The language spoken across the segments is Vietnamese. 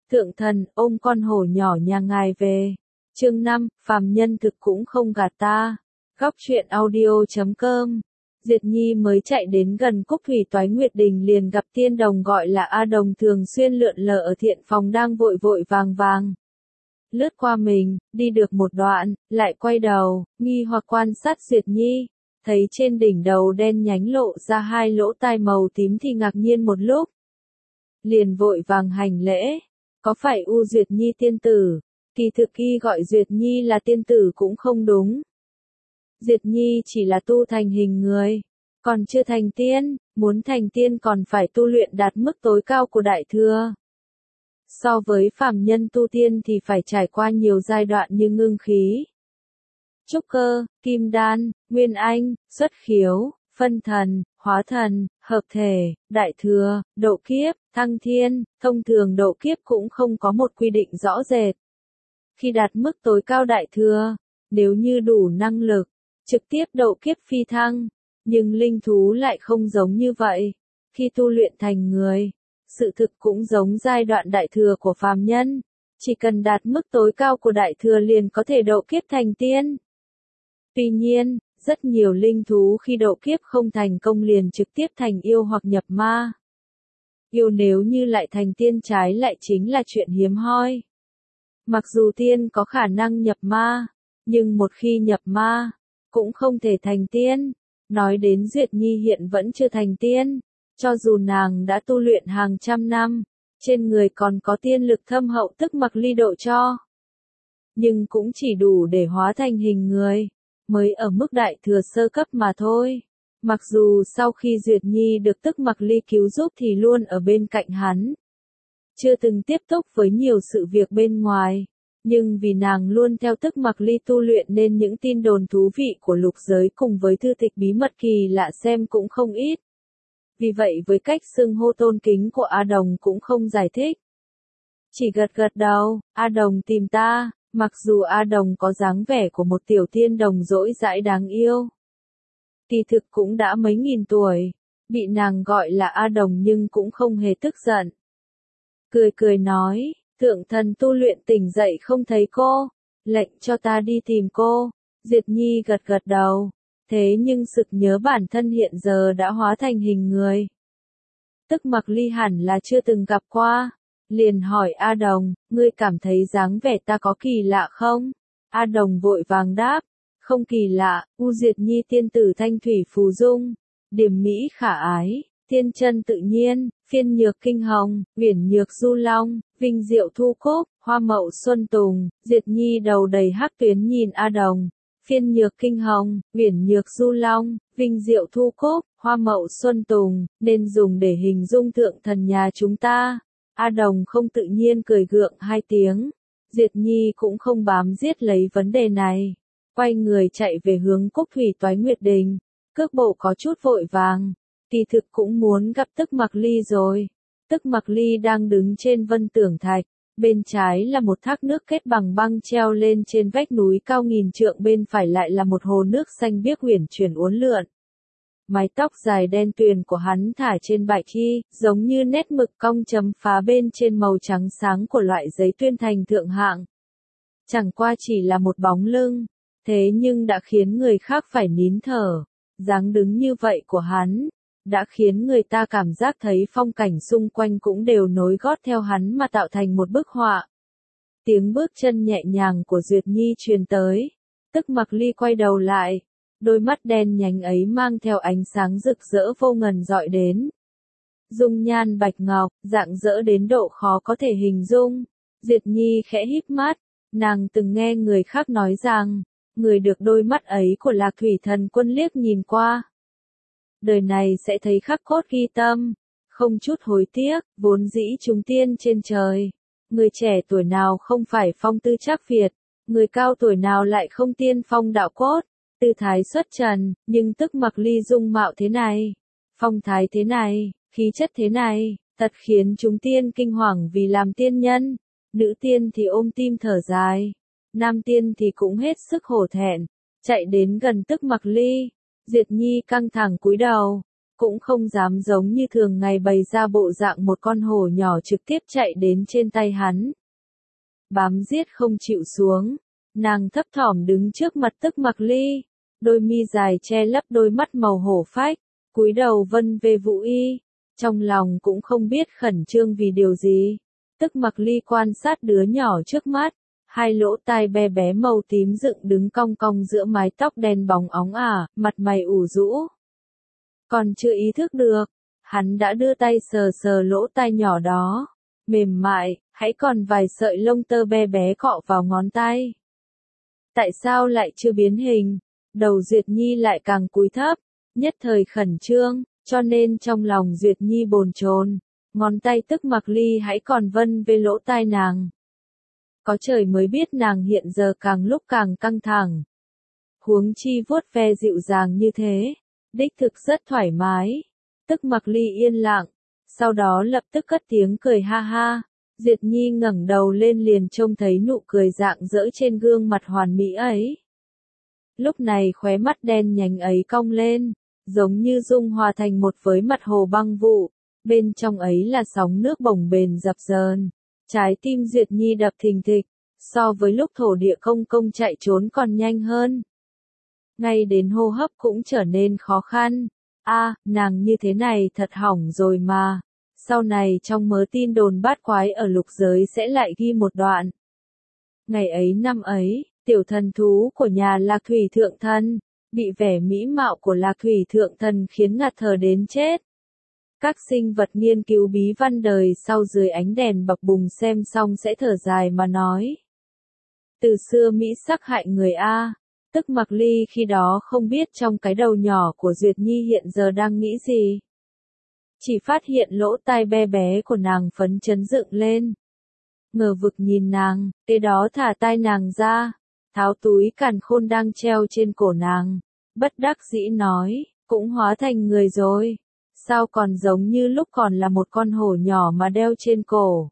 Thượng thần, ôm con hổ nhỏ nhà ngài về. Chương 5, phàm nhân thực cũng không gạt ta. Góc truyện audio.com. Diệt Nhi mới chạy đến gần Cúc Thủy Toái Nguyệt Đình liền gặp tiên đồng gọi là A Đồng thường xuyên lượn lờ ở thiện phòng đang vội vội vàng vàng. Lướt qua mình, đi được một đoạn, lại quay đầu, nghi hoặc quan sát Diệt Nhi. Thấy trên đỉnh đầu đen nhánh lộ ra hai lỗ tai màu tím thì ngạc nhiên một lúc. Liền vội vàng hành lễ. Có phải U Duyệt Nhi tiên tử? Kỳ thực y gọi Duyệt Nhi là tiên tử cũng không đúng. Duyệt Nhi chỉ là tu thành hình người, còn chưa thành tiên, muốn thành tiên còn phải tu luyện đạt mức tối cao của Đại Thừa. So với phàm nhân tu tiên thì phải trải qua nhiều giai đoạn như ngưng khí, trúc cơ, kim đan, nguyên anh, xuất khiếu, phân thần, hóa thần, hợp thể, đại thừa, độ kiếp, thăng thiên. Thông thường độ kiếp cũng không có một quy định rõ rệt. Khi đạt mức tối cao đại thừa, nếu như đủ năng lực, trực tiếp độ kiếp phi thăng, nhưng linh thú lại không giống như vậy. Khi tu luyện thành người, sự thực cũng giống giai đoạn đại thừa của phàm nhân, chỉ cần đạt mức tối cao của đại thừa liền có thể độ kiếp thành tiên. Tuy nhiên, rất nhiều linh thú khi độ kiếp không thành công liền trực tiếp thành yêu hoặc nhập ma. Yêu nếu như lại thành tiên trái lại chính là chuyện hiếm hoi. Mặc dù tiên có khả năng nhập ma, nhưng một khi nhập ma, cũng không thể thành tiên. Nói đến Duyệt Nhi hiện vẫn chưa thành tiên, cho dù nàng đã tu luyện hàng trăm năm, trên người còn có tiên lực thâm hậu tức mặc ly độ cho. Nhưng cũng chỉ đủ để hóa thành hình người, mới ở mức đại thừa sơ cấp mà thôi. Mặc dù sau khi Duyệt Nhi được tức mặc ly cứu giúp thì luôn ở bên cạnh hắn, chưa từng tiếp xúc với nhiều sự việc bên ngoài, nhưng vì nàng luôn theo tức mặc ly tu luyện nên những tin đồn thú vị của lục giới cùng với thư tịch bí mật kỳ lạ xem cũng không ít. Vì vậy với cách xưng hô tôn kính của A Đồng cũng không giải thích. Chỉ gật gật đầu, A Đồng tìm ta, mặc dù A Đồng có dáng vẻ của một tiểu tiên đồng dỗi dãi đáng yêu. Kỳ thực cũng đã mấy nghìn tuổi, bị nàng gọi là A Đồng nhưng cũng không hề tức giận. Cười cười nói, thượng thần tu luyện tỉnh dậy không thấy cô, lệnh cho ta đi tìm cô. Diệt Nhi gật gật đầu, thế nhưng sực nhớ bản thân hiện giờ đã hóa thành hình người. Tức mặc ly hẳn là chưa từng gặp qua, liền hỏi A Đồng, ngươi cảm thấy dáng vẻ ta có kỳ lạ không? A Đồng vội vàng đáp, không kỳ lạ. U Duyệt Nhi tiên tử thanh thủy phù dung, điềm mỹ khả ái, thiên chân tự nhiên, phiên nhược kinh hồng, uyển nhược du long, vinh diệu thu cúc, hoa mậu xuân tùng. Duyệt Nhi đầu đầy hắc tuyến nhìn A Đồng, phiên nhược kinh hồng, uyển nhược du long, vinh diệu thu cúc, hoa mậu xuân tùng, nên dùng để hình dung thượng thần nhà chúng ta. A Đồng không tự nhiên cười gượng hai tiếng. Duyệt Nhi cũng không bám giết lấy vấn đề này, quay người chạy về hướng Cúc Thủy Toái Nguyệt Đình, cước bộ có chút vội vàng. Kỳ thực cũng muốn gặp Tức Mặc Ly rồi. Tức Mặc Ly đang đứng trên vân tưởng thạch, bên trái là một thác nước kết bằng băng treo lên trên vách núi cao nghìn trượng, bên phải lại là một hồ nước xanh biếc uyển chuyển uốn lượn. Mái tóc dài đen tuyền của hắn thả trên bạch y, giống như nét mực cong chấm phá bên trên màu trắng sáng của loại giấy tuyên thành thượng hạng. Chẳng qua chỉ là một bóng lưng, thế nhưng đã khiến người khác phải nín thở. Dáng đứng như vậy của hắn đã khiến người ta cảm giác thấy phong cảnh xung quanh cũng đều nối gót theo hắn mà tạo thành một bức họa. Tiếng bước chân nhẹ nhàng của Duyệt Nhi truyền tới. Tức Mặc Ly quay đầu lại, đôi mắt đen nhánh ấy mang theo ánh sáng rực rỡ vô ngần dọi đến. Dung nhan bạch ngọc, rạng rỡ đến độ khó có thể hình dung. Duyệt Nhi khẽ híp mắt, nàng từng nghe người khác nói rằng, người được đôi mắt ấy của Lạc Thủy Thần Quân liếc nhìn qua, đời này sẽ thấy khắc cốt ghi tâm, không chút hối tiếc. Vốn dĩ chúng tiên trên trời, người trẻ tuổi nào không phải phong tư trác Việt, người cao tuổi nào lại không tiên phong đạo cốt, tư thái xuất trần. Nhưng Tức Mặc Ly dung mạo thế này, phong thái thế này, khí chất thế này, thật khiến chúng tiên kinh hoàng. Vì làm tiên nhân, nữ tiên thì ôm tim thở dài, nam tiên thì cũng hết sức hổ thẹn. Chạy đến gần Tức Mặc Ly, Duyệt Nhi căng thẳng cúi đầu, cũng không dám giống như thường ngày bày ra bộ dạng một con hổ nhỏ trực tiếp chạy đến trên tay hắn. Bám giết không chịu xuống, nàng thấp thỏm đứng trước mặt Tức Mặc Ly, đôi mi dài che lấp đôi mắt màu hổ phách, cúi đầu vân về Vũ Y, trong lòng cũng không biết khẩn trương vì điều gì. Tức Mặc Ly quan sát đứa nhỏ trước mắt, hai lỗ tai bé bé màu tím dựng đứng cong cong giữa mái tóc đen bóng óng ả, mặt mày ủ rũ. Còn chưa ý thức được, hắn đã đưa tay sờ sờ lỗ tai nhỏ đó, mềm mại, hãy còn vài sợi lông tơ bé bé cọ vào ngón tay. Tại sao lại chưa biến hình? Đầu Duyệt Nhi lại càng cúi thấp, nhất thời khẩn trương, cho nên trong lòng Duyệt Nhi bồn chồn, ngón tay Tức Mặc Ly hãy còn vân về lỗ tai nàng. Có trời mới biết nàng hiện giờ càng lúc càng căng thẳng. Huống chi vuốt ve dịu dàng như thế, đích thực rất thoải mái. Tức Mặc Ly yên lặng, sau đó lập tức cất tiếng cười ha ha. Duyệt Nhi ngẩng đầu lên liền trông thấy nụ cười rạng rỡ trên gương mặt hoàn mỹ ấy. Lúc này khóe mắt đen nhánh ấy cong lên, giống như dung hòa thành một với mặt hồ băng vụ, bên trong ấy là sóng nước bồng bềnh dập dờn. Trái tim Duyệt Nhi đập thình thịch, so với lúc thổ địa công công chạy trốn còn nhanh hơn. Ngay đến hô hấp cũng trở nên khó khăn. Nàng như thế này thật hỏng rồi mà. Sau này trong mớ tin đồn bát quái ở lục giới sẽ lại ghi một đoạn. Ngày ấy năm ấy, tiểu thần thú của nhà Lạc Thủy Thượng Thần, bị vẻ mỹ mạo của Lạc Thủy Thượng Thần khiến ngạt thở đến chết. Các sinh vật nghiên cứu bí văn đời sau dưới ánh đèn bập bùng xem xong sẽ thở dài mà nói. Từ xưa Mỹ sắc hại người a. Tức Mặc Ly khi đó không biết trong cái đầu nhỏ của Duyệt Nhi hiện giờ đang nghĩ gì. Chỉ phát hiện lỗ tai bé bé của nàng phấn chấn dựng lên. Ngờ vực nhìn nàng, kế đó thả tai nàng ra, tháo túi càn khôn đang treo trên cổ nàng, bất đắc dĩ nói, cũng hóa thành người rồi. Sao còn giống như lúc còn là một con hổ nhỏ mà đeo trên cổ.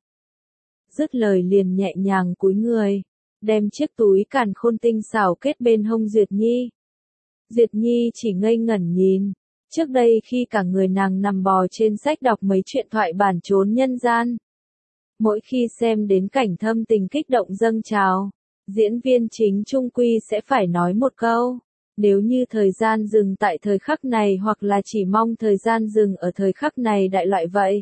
Dứt lời liền nhẹ nhàng cúi người, đem chiếc túi càn khôn tinh xảo kết bên hông Duyệt Nhi. Duyệt Nhi chỉ ngây ngẩn nhìn, trước đây khi cả người nàng nằm bò trên sách đọc mấy chuyện thoại bản trốn nhân gian. Mỗi khi xem đến cảnh thâm tình kích động dâng trào, diễn viên chính trung quy sẽ phải nói một câu. Nếu như thời gian dừng tại thời khắc này hoặc là chỉ mong thời gian dừng ở thời khắc này đại loại vậy.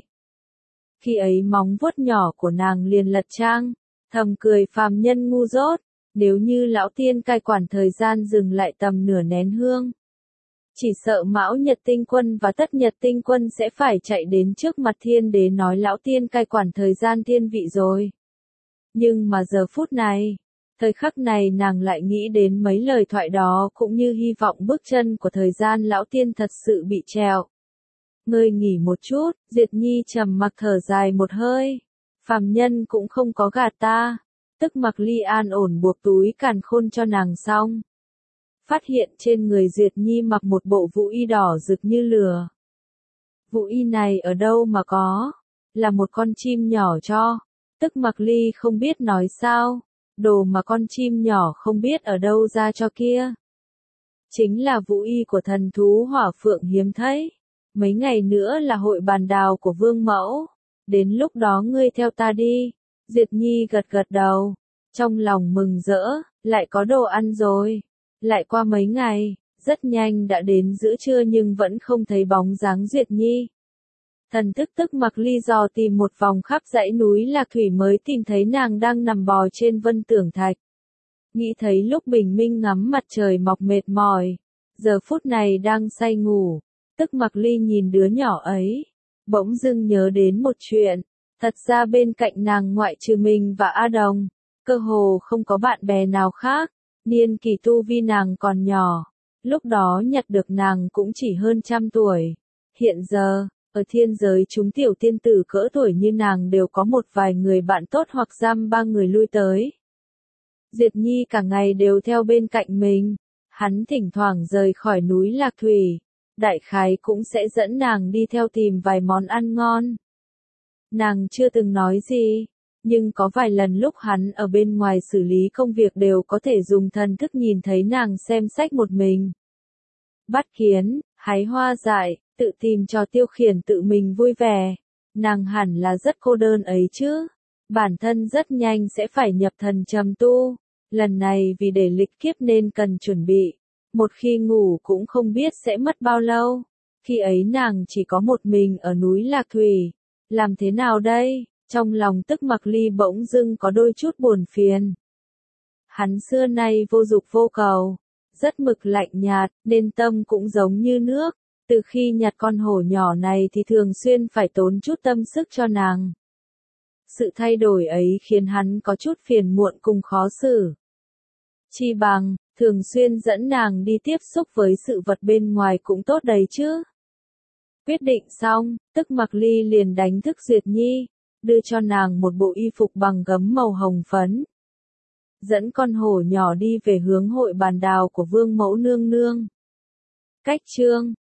Khi ấy móng vuốt nhỏ của nàng liền lật trang, thầm cười phàm nhân ngu dốt, nếu như lão tiên cai quản thời gian dừng lại tầm nửa nén hương. Chỉ sợ Mão Nhật Tinh Quân và Tất Nhật Tinh Quân sẽ phải chạy đến trước mặt thiên đế nói lão tiên cai quản thời gian thiên vị rồi. Nhưng mà giờ phút này, thời khắc này nàng lại nghĩ đến mấy lời thoại đó cũng như hy vọng bước chân của thời gian lão tiên thật sự bị treo. Ngươi nghỉ một chút, Duyệt Nhi trầm mặc thở dài một hơi. Phàm nhân cũng không có gạt ta. Tức Mặc Ly an ổn buộc túi càn khôn cho nàng xong. Phát hiện trên người Duyệt Nhi mặc một bộ vũ y đỏ rực như lửa. Vũ y này ở đâu mà có? Là một con chim nhỏ cho. Tức Mặc Ly không biết nói sao. Đồ mà con chim nhỏ không biết ở đâu ra cho kia. Chính là vũ y của thần thú hỏa phượng hiếm thấy. Mấy ngày nữa là hội bàn đào của Vương Mẫu. Đến lúc đó ngươi theo ta đi. Duyệt Nhi gật gật đầu. Trong lòng mừng rỡ, lại có đồ ăn rồi. Lại qua mấy ngày, rất nhanh đã đến giữa trưa nhưng vẫn không thấy bóng dáng Duyệt Nhi. Thần thức Tức Mặc Ly dò tìm một vòng khắp dãy núi Lạc Thủy mới tìm thấy nàng đang nằm bò trên Vân Tưởng Thạch. Nghĩ thấy lúc bình minh ngắm mặt trời mọc mệt mỏi, giờ phút này đang say ngủ. Tức Mặc Ly nhìn đứa nhỏ ấy, bỗng dưng nhớ đến một chuyện. Thật ra bên cạnh nàng ngoại trừ mình và A Đồng, cơ hồ không có bạn bè nào khác. Niên kỳ tu vi nàng còn nhỏ, lúc đó nhặt được nàng cũng chỉ hơn 100 tuổi. Hiện giờ, ở thiên giới chúng tiểu tiên tử cỡ tuổi như nàng đều có một vài người bạn tốt hoặc giam ba người lui tới. Duyệt Nhi cả ngày đều theo bên cạnh mình, hắn thỉnh thoảng rời khỏi núi Lạc Thủy, đại khái cũng sẽ dẫn nàng đi theo tìm vài món ăn ngon. Nàng chưa từng nói gì. Nhưng có vài lần lúc hắn ở bên ngoài xử lý công việc đều có thể dùng thần thức nhìn thấy nàng xem sách một mình. Bắt kiến, hái hoa dại, tự tìm trò tiêu khiển tự mình vui vẻ. Nàng hẳn là rất cô đơn ấy chứ. Bản thân rất nhanh sẽ phải nhập thần trầm tu. Lần này vì để lịch kiếp nên cần chuẩn bị. Một khi ngủ cũng không biết sẽ mất bao lâu. Khi ấy nàng chỉ có một mình ở núi Lạc Thủy. Làm thế nào đây? Trong lòng Tức Mặc Ly bỗng dưng có đôi chút buồn phiền. Hắn xưa nay vô dục vô cầu, rất mực lạnh nhạt, nên tâm cũng giống như nước. Từ khi nhặt con hổ nhỏ này thì thường xuyên phải tốn chút tâm sức cho nàng. Sự thay đổi ấy khiến hắn có chút phiền muộn cùng khó xử. Chi bằng, thường xuyên dẫn nàng đi tiếp xúc với sự vật bên ngoài cũng tốt đấy chứ. Quyết định xong, Tức Mặc Ly liền đánh thức Duyệt Nhi, đưa cho nàng một bộ y phục bằng gấm màu hồng phấn. Dẫn con hổ nhỏ đi về hướng hội bàn đào của Vương Mẫu Nương Nương. Cách chương